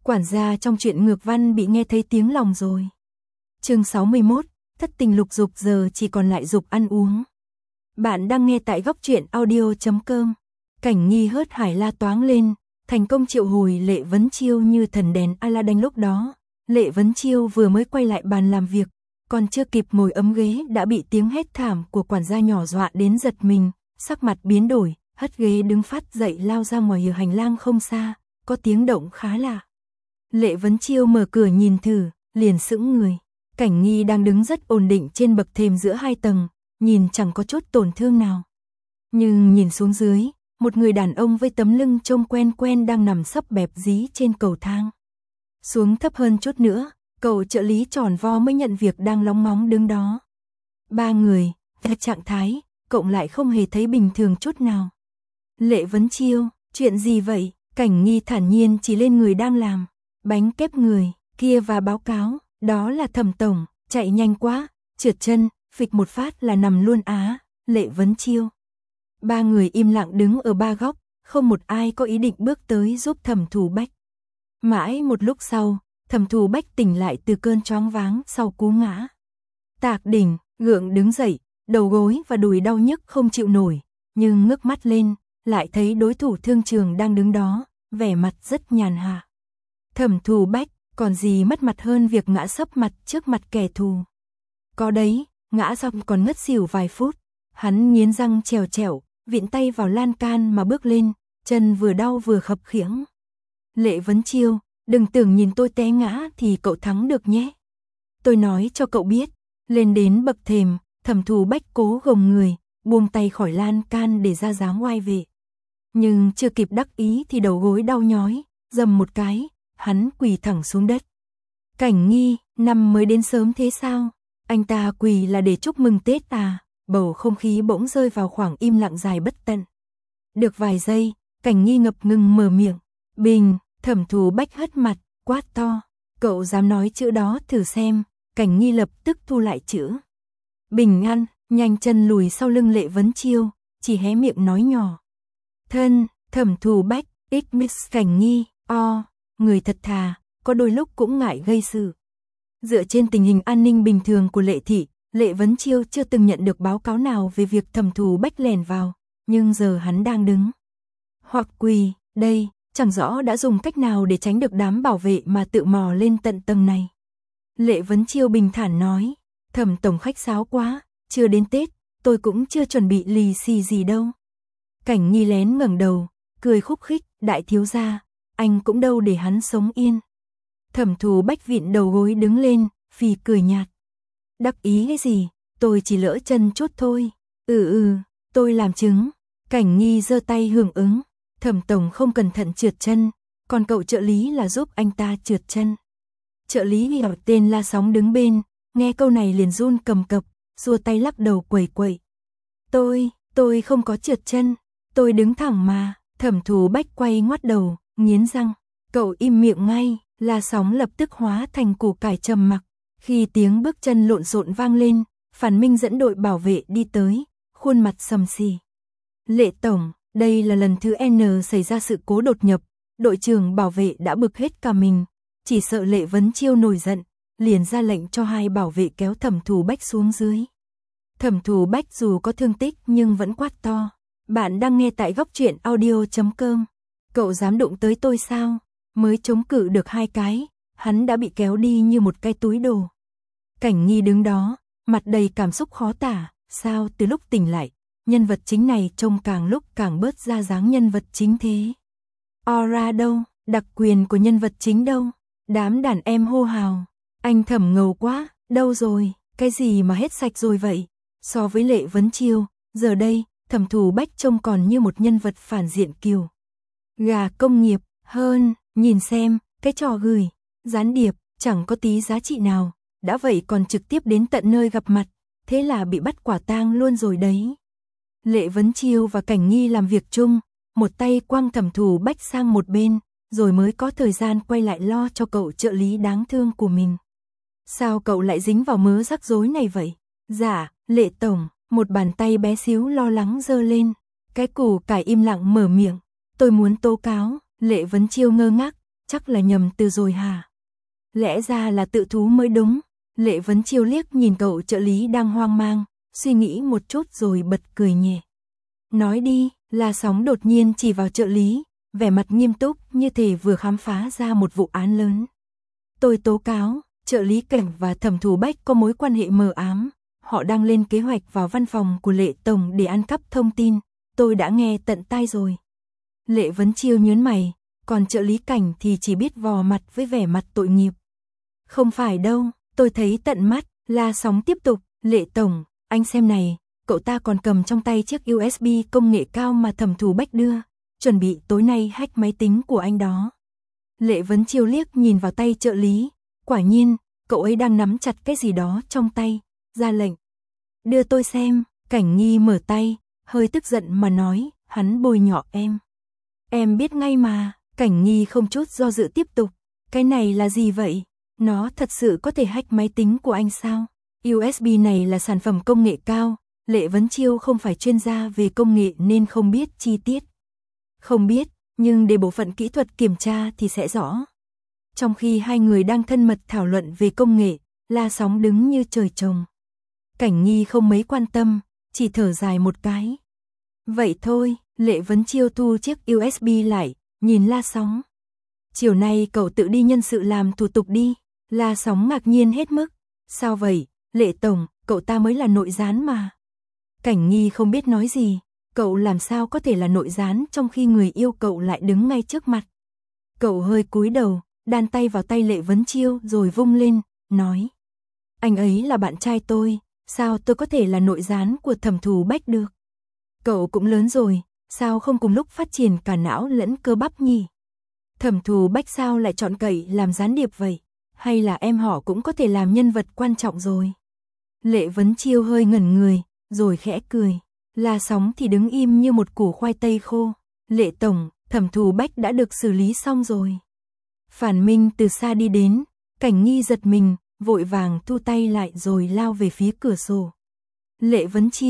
Quản gia trong truyện ngược văn bị nghe thấy tiếng lòng rồi. Chương 61, thất tình lục dục giờ chỉ còn lại dục ăn uống. Bạn đang nghe tại góc truyện audio.com. Cảnh Nghi hớt hải la toáng lên, thành công triệu hồi Lệ Vấn Chiêu như thần đèn Aladdin. Lúc đó, Lệ Vấn Chiêu vừa mới quay lại bàn làm việc, còn chưa kịp ngồi ấm ghế đã bị tiếng hét thảm của quản gia nhỏ dọa đến giật mình, sắc mặt biến đổi, hất ghế đứng phát dậy lao ra ngoài hành lang không xa, có tiếng động khá lạ. Lệ Vấn Chiêu mở cửa nhìn thử, liền sững người. Cảnh Nghi đang đứng rất ổn định trên bậc thềm giữa 2 tầng, nhìn chẳng có chút tổn thương nào. Nhưng nhìn xuống dưới, một người đàn ông với tấm lưng trông quen quen đang nằm sấp bẹp dí trên cầu thang. Xuống thấp hơn chút nữa, cậu trợ lý tròn vo mới nhận việc đang lóng ngóng đứng đó. 3 người, trạng thái, cộng lại không hề thấy bình thường chút nào. Lệ Vấn Chiêu, chuyện gì vậy? Cảnh Nghi thản nhiên chỉ lên người đang làm bánh kép người kia và báo cáo, đó là Thẩm tổng, chạy nhanh quá, trượt chân, phịch một phát là nằm luôn á. Lệ Vấn Chiêu. 3 người im lặng đứng ở 3 góc, không một ai có ý định bước tới giúp Thẩm Thủ Bách. Mãi một lúc sau, Thẩm Thủ Bách tỉnh lại từ cơn choáng váng sau cú ngã. Tạc đỉnh, gượng đứng dậy, đầu gối và đùi đau nhức không chịu nổi, nhưng ngước mắt lên, lại thấy đối thủ thương trường đang đứng đó, vẻ mặt rất nhàn hạ. Thẩm Thủ Bách, còn gì mất mặt hơn việc ngã sấp mặt trước mặt kẻ thù. Có đấy, ngã xong còn ngất xỉu vài phút, hắn nghiến răng trèo trèo, vịn tay vào lan can mà bước lên, chân vừa đau vừa khập khiễng. Lệ Vấn Chiêu, đừng tưởng nhìn tôi té ngã thì cậu thắng được nhé. Tôi nói cho cậu biết. Lên đến bậc thềm, Thẩm Thủ Bách cố gồng người, buông tay khỏi lan can để ra dáng oai vệ. Nhưng chưa kịp đắc ý thì đầu gối đau nhói, dầm một cái, hắn quỳ thẳng xuống đất. Cảnh Nghi, năm mới đến sớm thế sao? Anh ta quỳ là để chúc mừng Tết à? Bầu không khí bỗng rơi vào khoảng im lặng dài bất tận. Được vài giây, Cảnh Nghi ngập ngừng mở miệng. Bình, Thẩm Thủ Bách hất mặt, quát to. Cậu dám nói chữ đó thử xem. Cảnh Nghi lập tức thu lại chữ. Bình an, nhanh chân lùi sau lưng Lệ Vấn Chiêu, chỉ hé miệng nói nhỏ. Thân, Thẩm Thủ Bách, ít miss Cảnh Nghi, người thật thà, có đôi lúc cũng ngại gây sự. Dựa trên tình hình an ninh bình thường của Lệ thị, Lệ Vấn Chiêu chưa từng nhận được báo cáo nào về việc Thẩm Thủ Bách lèn vào, nhưng giờ hắn đang đứng hoặc quỳ, đây, chẳng rõ đã dùng cách nào để tránh được đám bảo vệ mà tự mò lên tận tầng này. Lệ Vấn Chiêu bình thản nói, Thẩm tổng khách sáo quá, chưa đến Tết, tôi cũng chưa chuẩn bị lì xì gì đâu. Cảnh Nghi lén ngẩng đầu, cười khúc khích, đại thiếu gia, anh cũng đâu để hắn sống yên. Thẩm Thủ Bách vịn đầu gối đứng lên, phì cười nhạt. Đắc ý cái gì, tôi chỉ lỡ chân chút thôi. Tôi làm chứng. Cảnh Nghi giơ tay hưởng ứng, Thẩm tổng không cẩn thận trượt chân, còn cậu trợ lý là giúp anh ta trượt chân. Trợ lý gọi tên La Sóng đứng bên, nghe câu này liền run cầm cập, xua tay lắc đầu quẩy quẩy. Tôi không có trượt chân, tôi đứng thẳng mà. Thẩm Thủ Bách quay ngoắt đầu, nghiến răng, cậu im miệng ngay. La Sóng lập tức hóa thành củ cải trầm mặc. Khi tiếng bước chân lộn xộn vang lên, Phản Minh dẫn đội bảo vệ đi tới, khuôn mặt sầm sì. Lệ tổng, đây là lần thứ N xảy ra sự cố đột nhập, đội trưởng bảo vệ đã bực hết cả mình, chỉ sợ Lệ Vấn Chiêu nổi giận, liền ra lệnh cho 2 bảo vệ kéo Thẩm Thủ Bách xuống dưới. Thẩm Thủ Bách dù có thương tích nhưng vẫn quát to. Bạn đang nghe tại góc truyện audio.com. Cậu dám đụng tới tôi sao? Mới chống cự được 2 cái, hắn đã bị kéo đi như một cái túi đồ. Cảnh Nghi đứng đó, mặt đầy cảm xúc khó tả, sao từ lúc tỉnh lại, nhân vật chính này trông càng lúc càng bớt ra dáng nhân vật chính thế. Aura đâu, đặc quyền của nhân vật chính đâu? Đám đàn em hô hào, anh Thẩm ngầu quá, đâu rồi, cái gì mà hết sạch rồi vậy? So với Lệ Vấn Chiêu, giờ đây, Thẩm Thủ Bách trông còn như một nhân vật phản diện kiều gà công nghiệp hơn. Nhìn xem, cái trò gửi, gián điệp, chẳng có tí giá trị nào, đã vậy còn trực tiếp đến tận nơi gặp mặt, thế là bị bắt quả tang luôn rồi đấy. Lệ Vấn Chiêu và Cảnh Nghi làm việc chung, một tay quăng Thẩm Thủ Bách sang một bên, rồi mới có thời gian quay lại lo cho cậu trợ lý đáng thương của mình. Sao cậu lại dính vào mớ rắc rối này vậy? Dạ, Lệ tổng, một bàn tay bé xíu lo lắng giơ lên, cái củ cải im lặng mở miệng, tôi muốn tố cáo. Lệ Vấn Chiêu ngơ ngác, chắc là nhầm từ rồi hả? Lẽ ra là tự thú mới đúng. Lệ Vấn Chiêu liếc nhìn cậu trợ lý đang hoang mang, suy nghĩ một chút rồi bật cười nhẹ. Nói đi, La Sóng đột nhiên chỉ vào trợ lý, vẻ mặt nghiêm túc như thể vừa khám phá ra một vụ án lớn. Tôi tố cáo, trợ lý Cảnh và Thẩm Thù Bách có mối quan hệ mờ ám. Họ đang lên kế hoạch vào văn phòng của Lệ Tổng để ăn cắp thông tin. Tôi đã nghe tận tai rồi. Lệ Vấn Chiêu nhớn mày, còn trợ lý Cảnh thì chỉ biết vò mặt với vẻ mặt tội nghiệp. Không phải đâu, tôi thấy tận mắt. La Sóng tiếp tục, Lệ Tổng, anh xem này, cậu ta còn cầm trong tay chiếc USB công nghệ cao mà Thẩm Thù Bách đưa, chuẩn bị tối nay hack máy tính của anh đó. Lệ Vấn Chiêu liếc nhìn vào tay trợ lý, quả nhiên, cậu ấy đang nắm chặt cái gì đó trong tay, ra lệnh. Đưa tôi xem. Cảnh Nghi mở tay, hơi tức giận mà nói, hắn bôi nhọ em. Em biết ngay mà. Cảnh Nghi không chút do dự tiếp tục. Cái này là gì vậy? Nó thật sự có thể hack máy tính của anh sao? USB này là sản phẩm công nghệ cao. Lệ Vấn Chiêu không phải chuyên gia về công nghệ nên không biết chi tiết. Không biết, nhưng để bộ phận kỹ thuật kiểm tra thì sẽ rõ. Trong khi hai người đang thân mật thảo luận về công nghệ, La Sóng đứng như trời trồng. Cảnh Nghi không mấy quan tâm, chỉ thở dài một cái. Vậy thôi, Lệ Vấn Chiêu thu chiếc USB lại, nhìn La Sóng. Chiều nay cậu tự đi nhân sự làm thủ tục đi. La Sóng ngạc nhiên hết mức. Sao vậy, Lệ Tổng, cậu ta mới là nội gián mà. Cảnh Nghi không biết nói gì, cậu làm sao có thể là nội gián trong khi người yêu cậu lại đứng ngay trước mặt. Cậu hơi cúi đầu, đan tay vào tay Lệ Vấn Chiêu rồi vung lên, nói. Anh ấy là bạn trai tôi, sao tôi có thể là nội gián của Thẩm Thù Bách được? Cậu cũng lớn rồi, sao không cùng lúc phát triển cả não lẫn cơ bắp nhỉ? Thẩm Thù Bách sao lại chọn cậy làm gián điệp vậy? Hay là em họ cũng có thể làm nhân vật quan trọng rồi? Lệ Vấn Chiêu hơi ngẩn người, rồi khẽ cười. La Sóng thì đứng im như một củ khoai tây khô. Lệ Tổng, Thẩm Thù Bách đã được xử lý xong rồi. Phản Minh từ xa đi đến, Cảnh Nghi giật mình, vội vàng thu tay lại rồi lao về phía cửa sổ. Lệ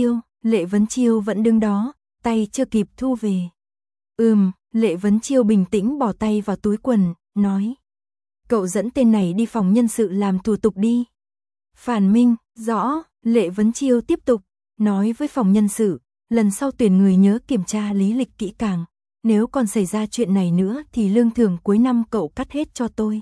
Vấn Chiêu vẫn đứng đó, tay chưa kịp thu về. Lệ Vấn Chiêu bình tĩnh bỏ tay vào túi quần, nói. Cậu dẫn tên này đi phòng nhân sự làm thủ tục đi. Phản Minh, rõ. Lệ Vấn Chiêu tiếp tục, nói với phòng nhân sự, lần sau tuyển người nhớ kiểm tra lý lịch kỹ càng. Nếu còn xảy ra chuyện này nữa thì lương thưởng cuối năm cậu cắt hết cho tôi.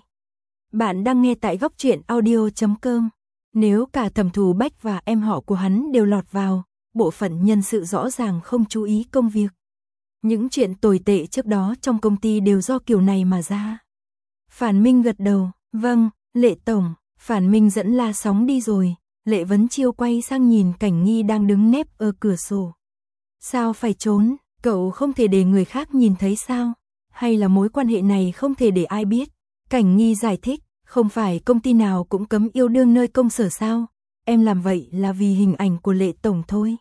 Bạn đang nghe tại Góc Truyện Audio.com. Nếu cả Thẩm Thù Bách và em họ của hắn đều lọt vào, bộ phận nhân sự rõ ràng không chú ý công việc. Những chuyện tồi tệ trước đó trong công ty đều do kiểu này mà ra. Phản Minh gật đầu, vâng, Lệ Tổng. Phản Minh dẫn La Sóng đi rồi, Lệ Vấn Chiêu quay sang nhìn Cảnh Nghi đang đứng nép ở cửa sổ. Sao phải trốn, cậu không thể để người khác nhìn thấy sao? Hay là mối quan hệ này không thể để ai biết? Cảnh Nghi giải thích, không phải công ty nào cũng cấm yêu đương nơi công sở sao? Em làm vậy là vì hình ảnh của Lệ Tổng thôi.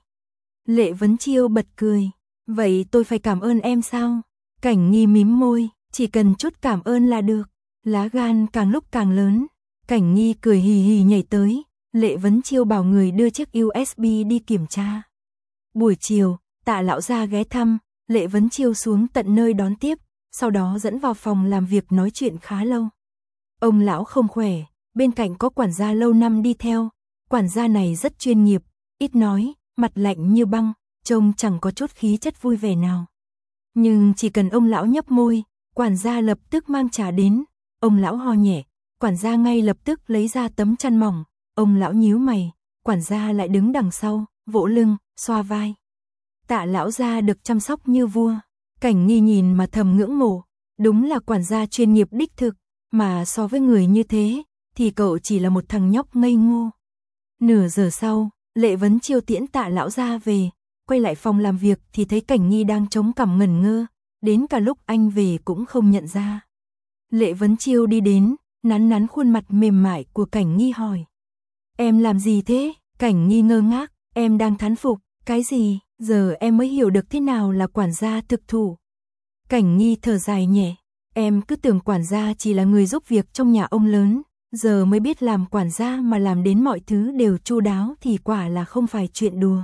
Lệ Vấn Chiêu bật cười, vậy tôi phải cảm ơn em sao? Cảnh Nghi mím môi, chỉ cần chút cảm ơn là được. Lá gan càng lúc càng lớn. Cảnh Nghi cười hì hì nhảy tới, Lệ Vấn Chiêu bảo người đưa chiếc USB đi kiểm tra. Buổi chiều, Tạ lão gia ghé thăm, Lệ Vấn Chiêu xuống tận nơi đón tiếp, sau đó dẫn vào phòng làm việc nói chuyện khá lâu. Ông lão không khỏe, bên cạnh có quản gia lâu năm đi theo, quản gia này rất chuyên nghiệp, ít nói, mặt lạnh như băng, trông chẳng có chút khí chất vui vẻ nào. Nhưng chỉ cần ông lão nhấp môi, quản gia lập tức mang trà đến, ông lão ho nhẹ, quản gia ngay lập tức lấy ra tấm chăn mỏng, ông lão nhíu mày, quản gia lại đứng đằng sau, vỗ lưng, xoa vai. Tạ lão gia được chăm sóc như vua, Cảnh Nghi nhìn mà thầm ngưỡng mộ, đúng là quản gia chuyên nghiệp đích thực, mà so với người như thế, thì cậu chỉ là một thằng nhóc ngây ngô. Nửa giờ sau, Lệ Vấn Chiêu tiễn Tạ lão gia về, quay lại phòng làm việc thì thấy Cảnh Nghi đang chống cằm ngẩn ngơ, đến cả lúc anh về cũng không nhận ra. Lệ Vấn Chiêu đi đến, nắn khuôn mặt mềm mại của Cảnh Nghi hỏi. Em làm gì thế? Cảnh Nghi ngơ ngác, em đang thán phục, cái gì? Giờ em mới hiểu được thế nào là quản gia thực thụ. Cảnh Nghi thở dài nhẹ, em cứ tưởng quản gia chỉ là người giúp việc trong nhà ông lớn, giờ mới biết làm quản gia mà làm đến mọi thứ đều chu đáo thì quả là không phải chuyện đùa.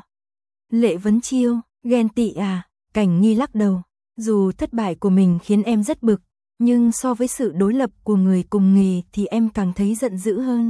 Lệ Vấn Chiêu, ghen tị à? Cảnh Nghi lắc đầu, dù thất bại của mình khiến em rất bực, nhưng so với sự đối lập của người cùng nghề thì em càng thấy giận dữ hơn.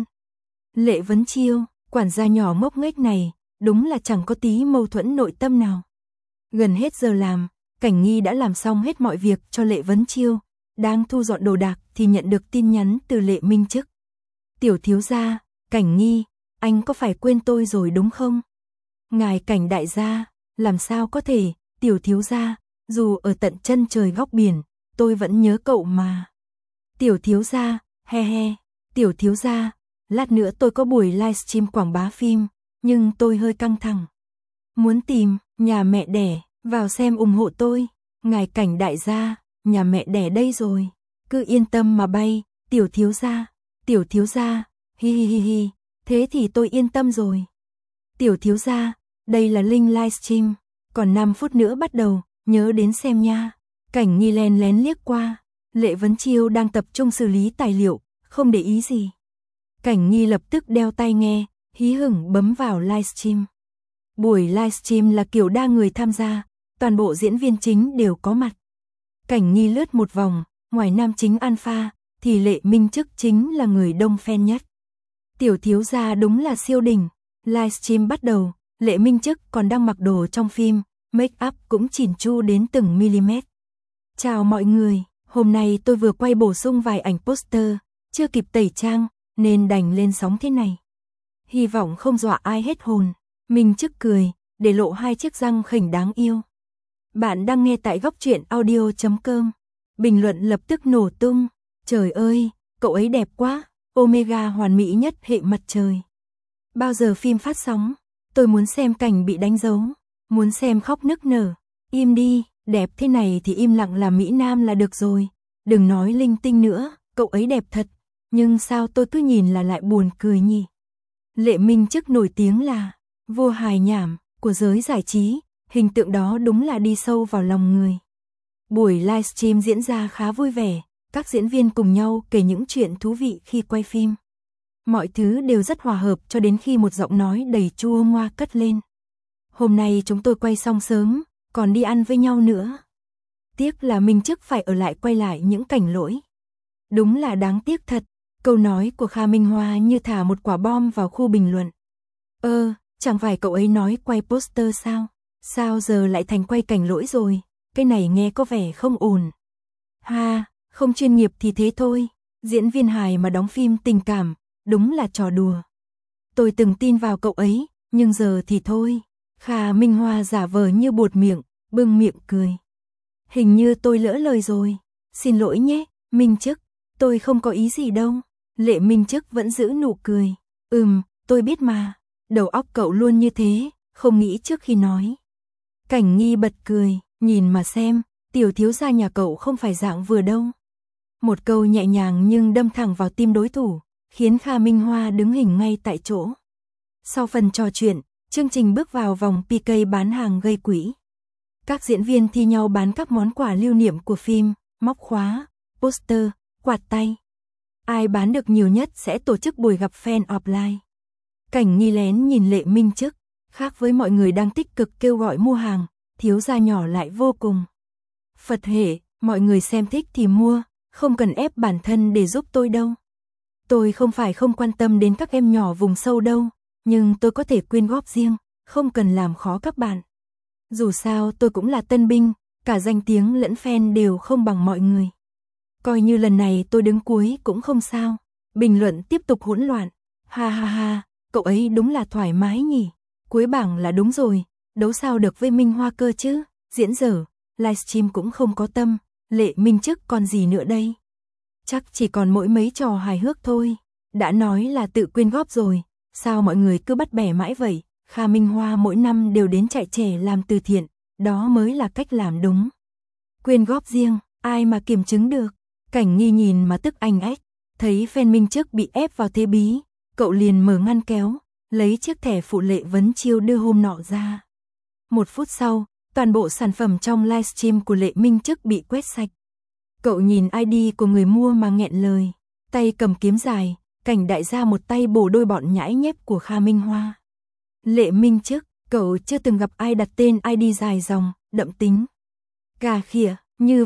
Lệ Vấn Chiêu, quản gia nhỏ ngốc nghếch này, đúng là chẳng có tí mâu thuẫn nội tâm nào. Gần hết giờ làm, Cảnh Nghi đã làm xong hết mọi việc cho Lệ Vấn Chiêu, đang thu dọn đồ đạc thì nhận được tin nhắn từ Lệ Minh Chức. Tiểu thiếu gia, Cảnh Nghi, anh có phải quên tôi rồi đúng không? Ngài Cảnh đại gia, làm sao có thể, tiểu thiếu gia, dù ở tận chân trời góc biển, tôi vẫn nhớ cậu mà. Tiểu thiếu gia, he he, tiểu thiếu gia, lát nữa tôi có buổi livestream quảng bá phim, nhưng tôi hơi căng thẳng. Muốn tìm nhà mẹ đẻ, vào xem ủng hộ tôi. Ngài Cảnh đại gia, nhà mẹ đẻ đây rồi. Cứ yên tâm mà bay, tiểu thiếu gia, hi hi hi hi, thế thì tôi yên tâm rồi. Tiểu thiếu gia, đây là link livestream, còn 5 phút nữa bắt đầu, nhớ đến xem nha. Cảnh Nghi lén lén liếc qua, Lệ Vấn Chiêu đang tập trung xử lý tài liệu, không để ý gì. Cảnh Nghi lập tức đeo tai nghe, hí hửng bấm vào livestream. Buổi livestream là kiểu đa người tham gia, toàn bộ diễn viên chính đều có mặt. Cảnh Nghi lướt một vòng, ngoài nam chính Alpha, thì Lệ Minh Chức chính là người đông fan nhất. Tiểu thiếu gia đúng là siêu đỉnh. Livestream bắt đầu, Lệ Minh Chức còn đang mặc đồ trong phim, make up cũng chỉn chu đến từng mm. Chào mọi người, hôm nay tôi vừa quay bổ sung vài ảnh poster, chưa kịp tẩy trang, nên đành lên sóng thế này. Hy vọng không dọa ai hết hồn. Minh Chức cười, để lộ 2 chiếc răng khỉnh đáng yêu. Bạn đang nghe tại goctruyện.audio.com. Bình luận lập tức nổ tung. Trời ơi, cậu ấy đẹp quá, Omega hoàn mỹ nhất hệ mặt trời. Bao giờ phim phát sóng? Tôi muốn xem cảnh bị đánh dấu, muốn xem khóc nức nở. Im đi, đẹp thế này thì im lặng làm Mỹ Nam là được rồi. Đừng nói linh tinh nữa, cậu ấy đẹp thật. Nhưng sao tôi cứ nhìn là lại buồn cười nhỉ? Lệ Minh Chức nổi tiếng là vua hài nhảm của giới giải trí, hình tượng đó đúng là đi sâu vào lòng người. Buổi livestream diễn ra khá vui vẻ, các diễn viên cùng nhau kể những chuyện thú vị khi quay phim. Mọi thứ đều rất hòa hợp cho đến khi một giọng nói đầy chua ngoa cất lên. Hôm nay chúng tôi quay xong sớm, còn đi ăn với nhau nữa. Tiếc là Minh Chức phải ở lại quay lại những cảnh lỗi. Đúng là đáng tiếc thật, câu nói của Kha Minh Hoa như thả một quả bom vào khu bình luận. Chẳng phải cậu ấy nói quay poster sao? Sao giờ lại thành quay cảnh lỗi rồi? Cái này nghe có vẻ không ổn. Ha, không chuyên nghiệp thì thế thôi. Diễn viên hài mà đóng phim tình cảm, đúng là trò đùa. Tôi từng tin vào cậu ấy, nhưng giờ thì thôi. Kha Minh Hoa giả vờ như buột miệng, bưng miệng cười. Hình như tôi lỡ lời rồi. Xin lỗi nhé, Minh Chức, tôi không có ý gì đâu. Lệ Minh Chức vẫn giữ nụ cười. Tôi biết mà. Đầu óc cậu luôn như thế, không nghĩ trước khi nói. Cảnh Nghi bật cười, nhìn mà xem, tiểu thiếu gia nhà cậu không phải dạng vừa đâu. Một câu nhẹ nhàng nhưng đâm thẳng vào tim đối thủ, khiến Kha Minh Hoa đứng hình ngay tại chỗ. Sau phần trò chuyện, chương trình bước vào vòng PK bán hàng gây quỹ. Các diễn viên thi nhau bán các món quà lưu niệm của phim, móc khóa, poster, quạt tay. Ai bán được nhiều nhất sẽ tổ chức buổi gặp fan offline. Cảnh Nghi lén nhìn Lệ Minh Chức, khác với mọi người đang tích cực kêu gọi mua hàng, thiếu gia nhỏ lại vô cùng Phật hệ, mọi người xem thích thì mua, không cần ép bản thân để giúp tôi đâu. Tôi không phải không quan tâm đến các em nhỏ vùng sâu đâu, nhưng tôi có thể quyên góp riêng, không cần làm khó các bạn. Dù sao tôi cũng là tân binh, cả danh tiếng lẫn fan đều không bằng mọi người. Coi như lần này tôi đứng cuối cũng không sao. Bình luận tiếp tục hỗn loạn. Ha ha ha, cậu ấy đúng là thoải mái nhỉ. Cuối bảng là đúng rồi, đấu sao được với Minh Hoa cơ chứ. Diễn dở, livestream cũng không có tâm. Lệ Minh Chức còn gì nữa đây? Chắc chỉ còn mỗi mấy trò hài hước thôi. Đã nói là tự quyên góp rồi, sao mọi người cứ bắt bẻ mãi vậy? Kha Minh Hoa mỗi năm đều đến trại trẻ làm từ thiện, đó mới là cách làm đúng. Quyên góp riêng, ai mà kiểm chứng được? Cảnh Nghi nhìn mà tức anh ếch, thấy fan Minh Chức bị ép vào thế bí, cậu liền mở ngăn kéo, lấy chiếc thẻ phụ Lệ Vấn Chiêu đưa hôm nọ ra. 1 phút sau, toàn bộ sản phẩm trong livestream của Lệ Minh Chức bị quét sạch. Cậu nhìn ID của người mua mà nghẹn lời, tay cầm kiếm dài, Cảnh đại gia một tay bổ đôi bọn nhãi nhép của Kha Minh Hoa. Lệ Minh Chức, cậu chưa từng gặp ai đặt tên ID dài dòng, đậm tính. Gà khịa, như vậy,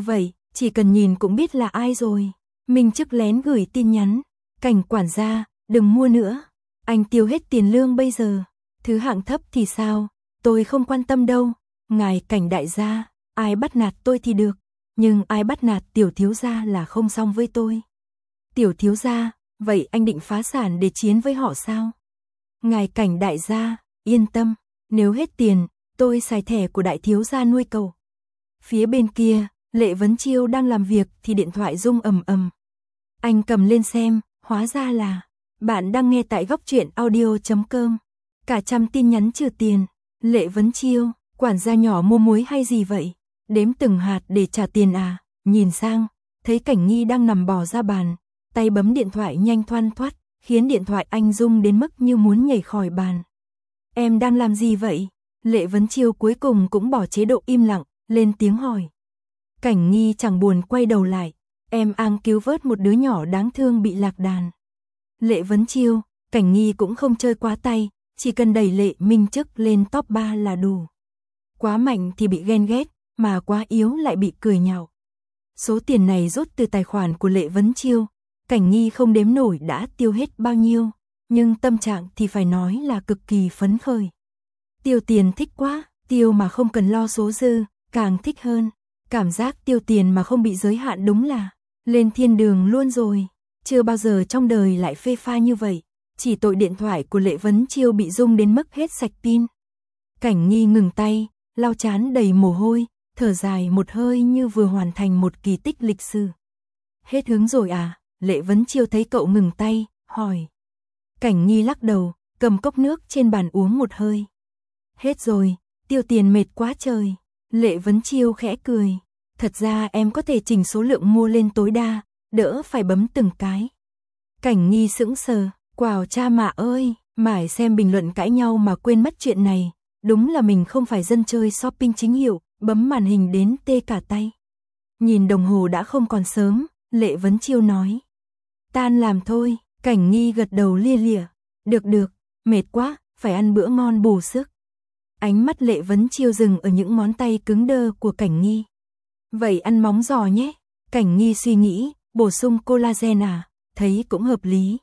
chỉ cần nhìn cũng biết là ai rồi. Minh Chức lén gửi tin nhắn, Cảnh quản gia, đừng mua nữa. Anh tiêu hết tiền lương bây giờ. Thứ hạng thấp thì sao, tôi không quan tâm đâu. Ngài Cảnh đại gia, ai bắt nạt tôi thì được, nhưng ai bắt nạt tiểu thiếu gia là không xong với tôi. Tiểu thiếu gia, vậy anh định phá sản để chiến với họ sao? Ngài Cảnh đại gia, yên tâm, nếu hết tiền, tôi xài thẻ của đại thiếu gia nuôi cậu. Phía bên kia, Lệ Vấn Chiêu đang làm việc thì điện thoại rung ầm ầm. Anh cầm lên xem, hóa ra là bạn đang nghe tại góc truyện audio.com. Cả trăm tin nhắn trừ tiền. Lệ Vấn Chiêu, quản gia nhỏ mua muối hay gì vậy? Đếm từng hạt để trả tiền à? Nhìn sang, thấy Cảnh Nghi đang nằm bò ra bàn, tay bấm điện thoại nhanh thoăn thoắt, khiến điện thoại anh rung đến mức như muốn nhảy khỏi bàn. Em đang làm gì vậy? Lệ Vấn Chiêu cuối cùng cũng bỏ chế độ im lặng, lên tiếng hỏi. Cảnh Nghi chẳng buồn quay đầu lại, em đang cứu vớt một đứa nhỏ đáng thương bị lạc đàn. Lệ Vấn Chiêu, Cảnh Nghi cũng không chơi quá tay, chỉ cần đẩy Lệ Minh Chức lên top 3 là đủ. Quá mạnh thì bị ghen ghét, mà quá yếu lại bị cười nhạo. Số tiền này rút từ tài khoản của Lệ Vấn Chiêu, Cảnh Nghi không đếm nổi đã tiêu hết bao nhiêu, nhưng tâm trạng thì phải nói là cực kỳ phấn khởi. Tiêu tiền thích quá, tiêu mà không cần lo số dư, càng thích hơn. Cảm giác tiêu tiền mà không bị giới hạn đúng là lên thiên đường luôn rồi. Chưa bao giờ trong đời lại phê pha như vậy. Chỉ tội điện thoại của Lệ Vấn Chiêu bị rung đến mức hết sạch pin. Cảnh Nghi ngừng tay, lau trán đầy mồ hôi, thở dài một hơi như vừa hoàn thành một kỳ tích lịch sử. Hết hứng rồi à? Lệ Vấn Chiêu thấy cậu ngừng tay, hỏi. Cảnh Nghi lắc đầu, cầm cốc nước trên bàn uống một hơi. Hết rồi, tiêu tiền mệt quá trời. Lệ Vấn Chiêu khẽ cười. Thật ra em có thể chỉnh số lượng mua lên tối đa, đỡ phải bấm từng cái. Cảnh Nghi sững sờ, quào cha mạ ơi, mải xem bình luận cãi nhau mà quên mất chuyện này. Đúng là mình không phải dân chơi shopping chính hiệu, bấm màn hình đến tê cả tay. Nhìn đồng hồ đã không còn sớm, Lệ Vấn Chiêu nói. Tan làm thôi, Cảnh Nghi gật đầu lia lịa. Được, mệt quá, phải ăn bữa ngon bổ sức. Ánh mắt Lệ Vấn Chiêu dừng ở những ngón tay cứng đơ của Cảnh Nghi. Vậy ăn móng giò nhé. Cảnh Nghi suy nghĩ, bổ sung collagen à, thấy cũng hợp lý.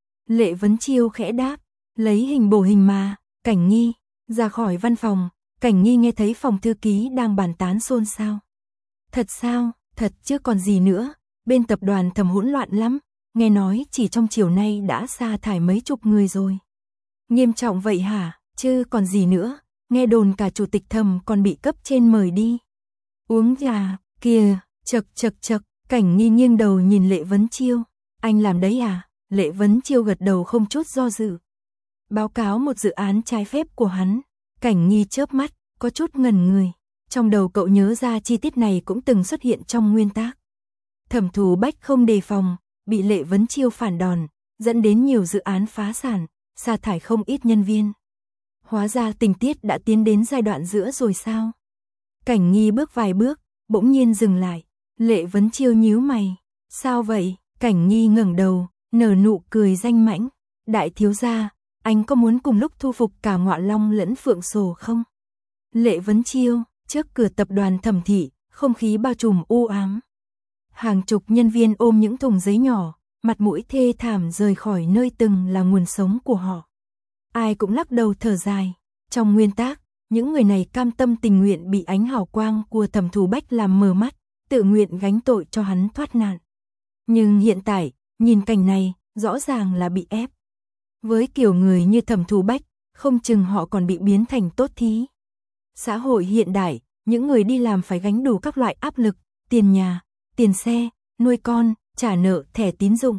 Lệ Vấn Chiêu khẽ đáp, lấy hình bổ hình mà. Cảnh Nghi ra khỏi văn phòng, Cảnh Nghi nghe thấy phòng thư ký đang bàn tán xôn xao. Thật sao? Thật chứ còn gì nữa, bên tập đoàn Thẩm hỗn loạn lắm, nghe nói chỉ trong chiều nay đã sa thải mấy chục người rồi. Nghiêm trọng vậy hả? Chứ còn gì nữa, nghe đồn cả chủ tịch Thẩm còn bị cấp trên mời đi. Uống trà, kìa, chậc, Cảnh Nghi nghiêng đầu nhìn Lệ Vấn Chiêu. Anh làm đấy à? Lệ Vấn Chiêu gật đầu không chút do dự. Báo cáo một dự án trái phép của hắn. Cảnh Nghi chớp mắt, có chút ngẩn người. Trong đầu cậu nhớ ra chi tiết này cũng từng xuất hiện trong nguyên tác. Thẩm Thù Bách không đề phòng, bị Lệ Vấn Chiêu phản đòn, dẫn đến nhiều dự án phá sản, sa thải không ít nhân viên. Hóa ra tình tiết đã tiến đến giai đoạn giữa rồi sao? Cảnh Nghi bước vài bước, bỗng nhiên dừng lại. Lệ Vấn Chiêu nhíu mày. Sao vậy? Cảnh Nghi ngẩng đầu, nở nụ cười danh mãnh. Đại thiếu gia, anh có muốn cùng lúc thu phục cả Ngọa Long lẫn Phượng Sổ không? Lệ Vấn Chiêu, trước cửa tập đoàn Thẩm thị, không khí bao trùm u ám. Hàng chục nhân viên ôm những thùng giấy nhỏ, mặt mũi thê thảm rời khỏi nơi từng là nguồn sống của họ. Ai cũng lắc đầu thở dài. Trong nguyên tác, những người này cam tâm tình nguyện bị ánh hào quang của Thẩm Thù Bách làm mờ mắt, tự nguyện gánh tội cho hắn thoát nạn. Nhưng hiện tại, nhìn cảnh này, rõ ràng là bị ép. Với kiểu người như Thẩm Thù Bách, không chừng họ còn bị biến thành tốt thí. Xã hội hiện đại, những người đi làm phải gánh đủ các loại áp lực, tiền nhà, tiền xe, nuôi con, trả nợ, thẻ tín dụng.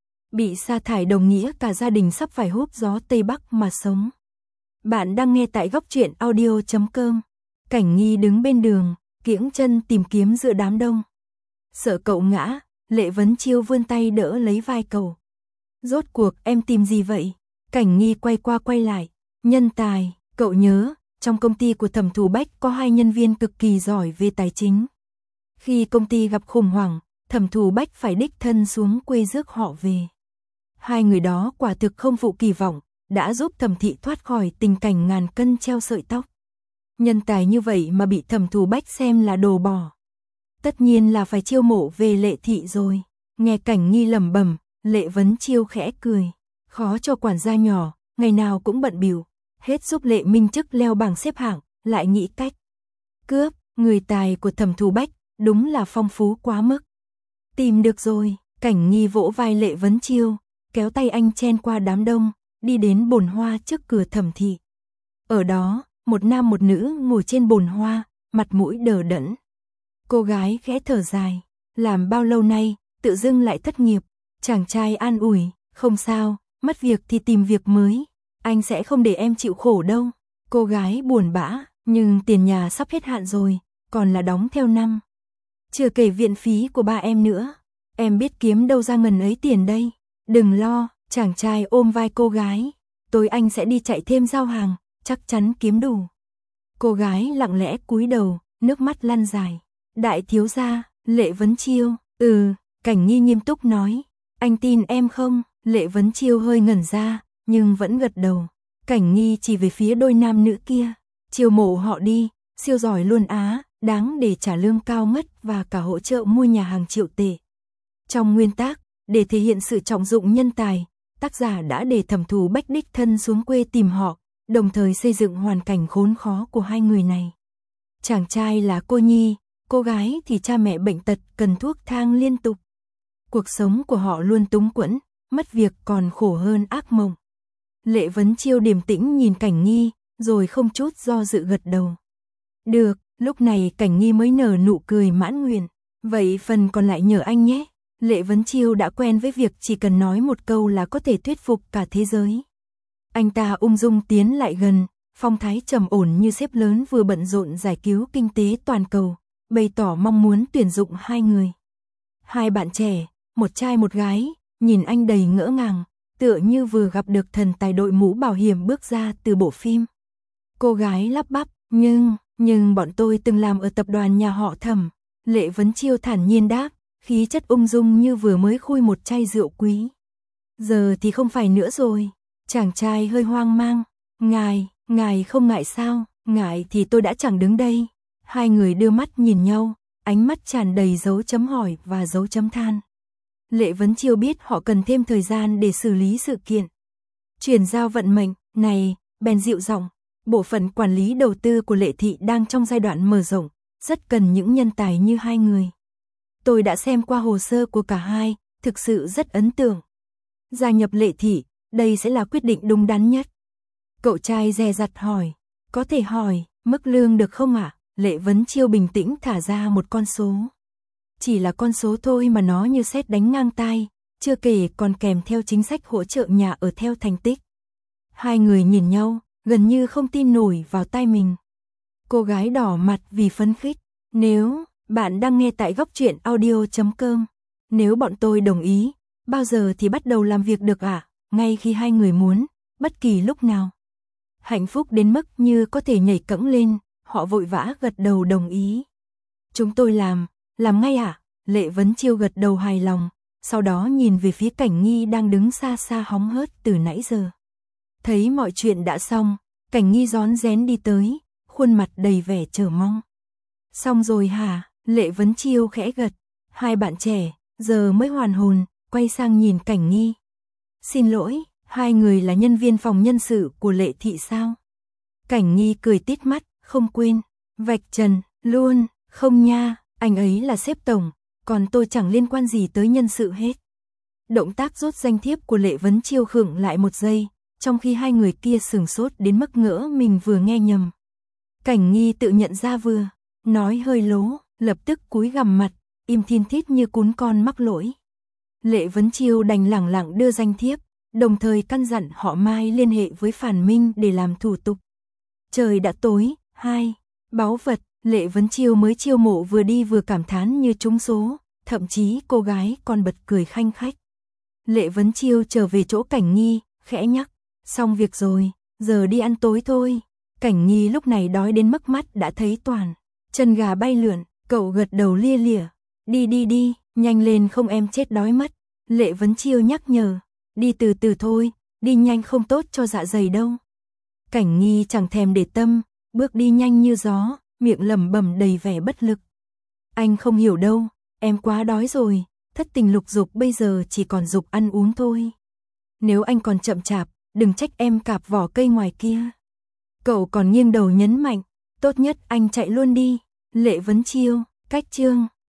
Bị sa thải đồng nghĩa cả gia đình sắp phải húp gió Tây Bắc mà sống. Bạn đang nghe tại góc truyện audio.com. Cảnh Nghi đứng bên đường, kiễng chân tìm kiếm giữa đám đông. Sợ cậu ngã, Lệ Vấn Chiêu vươn tay đỡ lấy vai cậu. Rốt cuộc em tìm gì vậy? Cảnh Nghi quay qua quay lại. Nhân tài, cậu nhớ, trong công ty của Thẩm Thù Bách có 2 nhân viên cực kỳ giỏi về tài chính. Khi công ty gặp khủng hoảng, Thẩm Thù Bách phải đích thân xuống quê rước họ về. 2 người đó quả thực không phụ kỳ vọng, đã giúp Thẩm thị thoát khỏi tình cảnh ngàn cân treo sợi tóc. Nhân tài như vậy mà bị Thẩm Thù Bách xem là đồ bỏ. Tất nhiên là phải chiêu mộ về Lệ thị rồi. Nghe Cảnh Nghi lẩm bẩm, Lệ Vấn Chiêu khẽ cười. Khó cho quản gia nhỏ, ngày nào cũng bận bịu, hết giúp Lệ Minh Chức leo bảng xếp hạng, lại nghĩ cách cướp. Người tài của Thẩm Thù Bách đúng là phong phú quá mức. Tìm được rồi. Cảnh Nghi vỗ vai Lệ Vấn Chiêu, kéo tay anh chen qua đám đông, đi đến bồn hoa trước cửa Thẩm thị. Ở đó, một nam một nữ ngồi trên bồn hoa, mặt mũi đờ đẫn. Cô gái khẽ thở dài, làm bao lâu nay, tự dưng lại thất nghiệp. Chàng trai an ủi, không sao, mất việc thì tìm việc mới, anh sẽ không để em chịu khổ đâu. Cô gái buồn bã, nhưng tiền nhà sắp hết hạn rồi, còn là đóng theo năm. Chưa kể viện phí của ba em nữa, em biết kiếm đâu ra ngần ấy tiền đây. Đừng lo, chàng trai ôm vai cô gái, tối anh sẽ đi chạy thêm giao hàng, chắc chắn kiếm đủ. Cô gái lặng lẽ cúi đầu, nước mắt lăn dài. Đại thiếu gia, Lệ Vấn Chiêu, Cảnh Nghi nghiêm túc nói, anh tin em không? Lệ Vấn Chiêu hơi ngẩn ra, nhưng vẫn gật đầu. Cảnh Nghi chỉ về phía đôi nam nữ kia, chiêu mộ họ đi, siêu giỏi luôn á, đáng để trả lương cao ngất và cả hỗ trợ mua nhà hàng triệu tệ. Trong nguyên tác, để thể hiện sự trọng dụng nhân tài, tác giả đã để Thẩm Thù Bách đích thân xuống quê tìm họ, đồng thời xây dựng hoàn cảnh khốn khó của hai người này. Chàng trai là cô nhi, cô gái thì cha mẹ bệnh tật cần thuốc thang liên tục. Cuộc sống của họ luôn túng quẫn, mất việc còn khổ hơn ác mộng. Lệ Vấn Chiêu điềm tĩnh nhìn Cảnh Nghi, rồi không chút do dự gật đầu. Được, lúc này Cảnh Nghi mới nở nụ cười mãn nguyện. Vậy phần còn lại nhờ anh nhé. Lệ Vấn Chiêu đã quen với việc chỉ cần nói một câu là có thể thuyết phục cả thế giới. Anh ta ung dung tiến lại gần, phong thái trầm ổn như sếp lớn vừa bận rộn giải cứu kinh tế toàn cầu, bày tỏ mong muốn tuyển dụng hai người. Hai bạn trẻ, một trai một gái, nhìn anh đầy ngỡ ngàng, tựa như vừa gặp được thần tài đội mũ bảo hiểm bước ra từ bộ phim. Cô gái lắp bắp, nhưng bọn tôi từng làm ở tập đoàn nhà họ Thẩm. Lệ Vấn Chiêu thản nhiên đáp, khí chất ung dung như vừa mới khui một chai rượu quý. Giờ thì không phải nữa rồi. Chàng trai hơi hoang mang, ngài không ngại sao? Ngại thì tôi đã chẳng đứng đây. Hai người đưa mắt nhìn nhau, ánh mắt tràn đầy dấu chấm hỏi và dấu chấm than. Lệ Vấn Chiêu biết họ cần thêm thời gian để xử lý sự kiện. Chuyển giao vận mệnh, này, bèn dịu giọng, bộ phận quản lý đầu tư của Lệ thị đang trong giai đoạn mở rộng, rất cần những nhân tài như hai người. Tôi đã xem qua hồ sơ của cả hai, thực sự rất ấn tượng. Gia nhập Lệ thị, đây sẽ là quyết định đúng đắn nhất. Cậu trai dè dặt hỏi, có thể hỏi, mức lương được không ạ? Lệ Vấn Chiêu bình tĩnh thả ra một con số. Chỉ là con số thôi mà nó như sét đánh ngang tai, chưa kể còn kèm theo chính sách hỗ trợ nhà ở theo thành tích. Hai người nhìn nhau, gần như không tin nổi vào tai mình. Cô gái đỏ mặt vì phấn khích. Nếu bạn đang nghe tại góc truyện audio.com, nếu bọn tôi đồng ý, bao giờ thì bắt đầu làm việc được ạ? Ngay khi hai người muốn, bất kỳ lúc nào. Hạnh phúc đến mức như có thể nhảy cẫng lên, họ vội vã gật đầu đồng ý. Chúng tôi làm ngay ạ? Lệ Vấn Chiêu gật đầu hài lòng, sau đó nhìn về phía Cảnh Nghi đang đứng xa xa hóng hớt từ nãy giờ. Thấy mọi chuyện đã xong, Cảnh Nghi rón rén đi tới, khuôn mặt đầy vẻ chờ mong. Xong rồi hả? Lệ Vấn Chiêu khẽ gật. Hai bạn trẻ, giờ mới hoàn hồn, quay sang nhìn Cảnh Nghi. Xin lỗi, hai người là nhân viên phòng nhân sự của Lệ thị sao? Cảnh Nghi cười tít mắt, không quên. Vạch trần, luôn, không nha, anh ấy là sếp tổng, còn tôi chẳng liên quan gì tới nhân sự hết. Động tác rút danh thiếp của Lệ Vấn Chiêu khựng lại một giây, trong khi hai người kia sửng sốt đến mức ngỡ mình vừa nghe nhầm. Cảnh Nghi tự nhận ra vừa nói hơi lố, lập tức cúi gằm mặt, im thin thít như cún con mắc lỗi. Lệ Vấn Chiêu đành lẳng lặng đưa danh thiếp, đồng thời căn dặn họ mai liên hệ với Phản Minh để làm thủ tục. Trời đã tối, báu vật, Lệ Vấn Chiêu mới chiêu mộ vừa đi vừa cảm thán như trúng số, thậm chí cô gái còn bật cười khanh khách. Lệ Vấn Chiêu trở về chỗ Cảnh Nghi, khẽ nhắc, xong việc rồi, giờ đi ăn tối thôi. Cảnh Nghi lúc này đói đến mức mắt đã thấy toàn chân gà bay lượn, cậu gật đầu lia lịa. Đi, nhanh lên không em chết đói mất. Lệ Vấn Chiêu nhắc nhở, đi từ từ thôi, đi nhanh không tốt cho dạ dày đâu. Cảnh Nghi chẳng thèm để tâm, bước đi nhanh như gió, miệng lẩm bẩm đầy vẻ bất lực. Anh không hiểu đâu, em quá đói rồi, thất tình lục dục bây giờ chỉ còn dục ăn uống thôi. Nếu anh còn chậm chạp, đừng trách em cạp vỏ cây ngoài kia. Cậu còn nghiêng đầu nhấn mạnh, tốt nhất anh chạy luôn đi. Lệ Vấn Chiêu, cách chương